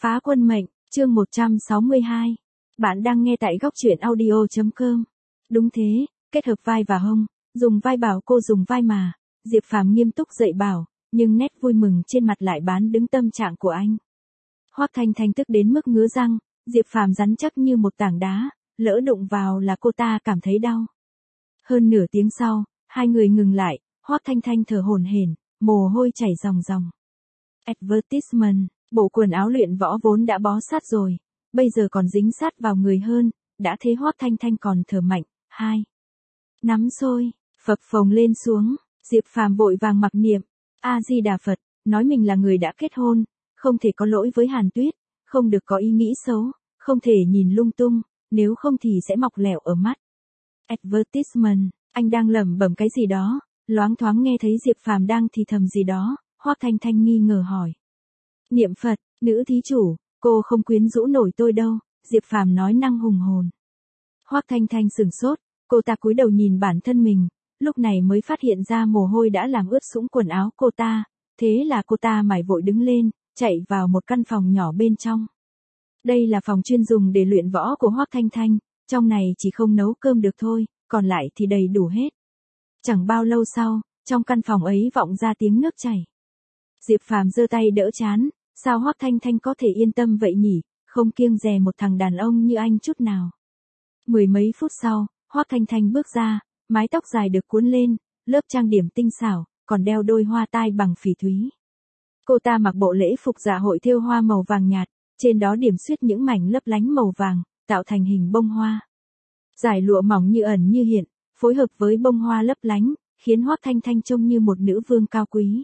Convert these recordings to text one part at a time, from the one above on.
Phá quân mệnh, chương 162. Bạn đang nghe tại góc truyện audio.com. Đúng thế, kết hợp vai và hông, dùng vai bảo cô dùng vai mà. Diệp Phàm nghiêm túc dạy bảo, nhưng nét vui mừng trên mặt lại bán đứng tâm trạng của anh. Hoắc Thanh Thanh tức đến mức ngứa răng, Diệp Phàm rắn chắc như một tảng đá, lỡ đụng vào là cô ta cảm thấy đau. Hơn nửa tiếng sau, hai người ngừng lại, Hoắc Thanh Thanh thở hổn hển, mồ hôi chảy ròng ròng. Advertisement, bộ quần áo luyện võ vốn đã bó sát rồi, bây giờ còn dính sát vào người hơn, đã thế Hoắc Thanh Thanh còn thở mạnh. 2. Nắm xôi, phập phồng lên xuống, Diệp Phàm vội vàng mặc niệm, A Di Đà Phật, nói mình là người đã kết hôn, không thể có lỗi với Hàn Tuyết, không được có ý nghĩ xấu, không thể nhìn lung tung, nếu không thì sẽ mọc lẻo ở mắt. Advertisement, anh đang lẩm bẩm cái gì đó, loáng thoáng nghe thấy Diệp Phàm đang thì thầm gì đó, Hoắc Thanh Thanh nghi ngờ hỏi. Niệm Phật, nữ thí chủ, cô không quyến rũ nổi tôi đâu, Diệp Phàm nói năng hùng hồn. Hoắc Thanh Thanh sửng sốt, cô ta cúi đầu nhìn bản thân mình, lúc này mới phát hiện ra mồ hôi đã làm ướt sũng quần áo cô ta, thế là cô ta mải vội đứng lên, chạy vào một căn phòng nhỏ bên trong. Đây là phòng chuyên dùng để luyện võ của Hoắc Thanh Thanh, trong này chỉ không nấu cơm được thôi, còn lại thì đầy đủ hết. Chẳng bao lâu sau, trong căn phòng ấy vọng ra tiếng nước chảy. Diệp Phàm giơ tay đỡ trán, sao Hoắc Thanh Thanh có thể yên tâm vậy nhỉ, không kiêng dè một thằng đàn ông như anh chút nào. Mười mấy phút sau, Hoắc Thanh Thanh bước ra, mái tóc dài được cuốn lên, lớp trang điểm tinh xảo, còn đeo đôi hoa tai bằng phỉ thúy. Cô ta mặc bộ lễ phục dạ hội thêu hoa màu vàng nhạt, trên đó điểm xuyết những mảnh lấp lánh màu vàng, tạo thành hình bông hoa. Dải lụa mỏng như ẩn như hiện, phối hợp với bông hoa lấp lánh, khiến Hoắc Thanh Thanh trông như một nữ vương cao quý.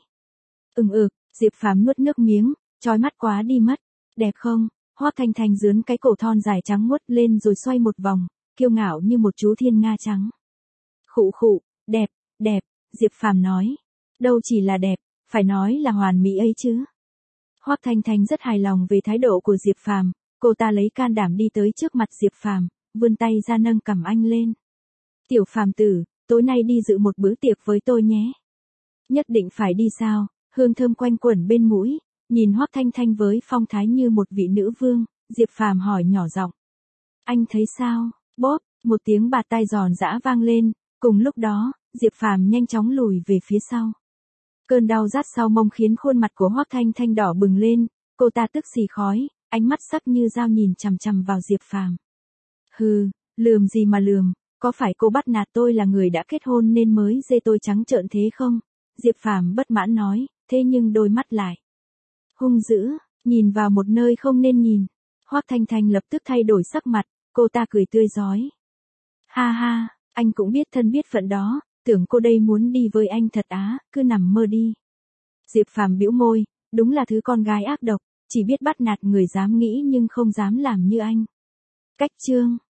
Diệp Phàm nuốt nước miếng, chói mắt quá đi mất. Đẹp không? Hoắc Thanh Thanh dướn cái cổ thon dài trắng muốt lên rồi xoay một vòng, kiêu ngạo như một chú thiên nga trắng. Khụ khụ, đẹp, đẹp, Diệp Phàm nói. Đâu chỉ là đẹp, phải nói là hoàn mỹ ấy chứ. Hoắc Thanh Thanh rất hài lòng về thái độ của Diệp Phàm, cô ta lấy can đảm đi tới trước mặt Diệp Phàm, vươn tay ra nâng cằm anh lên. Tiểu Phàm tử, tối nay đi dự một bữa tiệc với tôi nhé. Nhất định phải đi sao? Hương thơm quanh quẩn bên mũi, nhìn Hoắc Thanh Thanh với phong thái như một vị nữ vương, Diệp Phàm hỏi nhỏ giọng. Anh thấy sao? Bóp, một tiếng bạt tai giòn giã vang lên, cùng lúc đó, Diệp Phàm nhanh chóng lùi về phía sau. Cơn đau rát sau mông khiến khuôn mặt của Hoắc Thanh Thanh đỏ bừng lên, cô ta tức xì khói, ánh mắt sắc như dao nhìn chằm chằm vào Diệp Phàm. Hừ, lườm gì mà lườm, có phải cô bắt nạt tôi là người đã kết hôn nên mới dê tôi trắng trợn thế không? Diệp Phàm bất mãn nói, thế nhưng đôi mắt lại hung dữ, nhìn vào một nơi không nên nhìn. Hoắc Thanh Thanh lập tức thay đổi sắc mặt, cô ta cười tươi rói. Ha ha, anh cũng biết thân biết phận đó, tưởng cô đây muốn đi với anh thật á, cứ nằm mơ đi. Diệp Phàm bĩu môi, đúng là thứ con gái ác độc, chỉ biết bắt nạt người dám nghĩ nhưng không dám làm như anh. Cách chương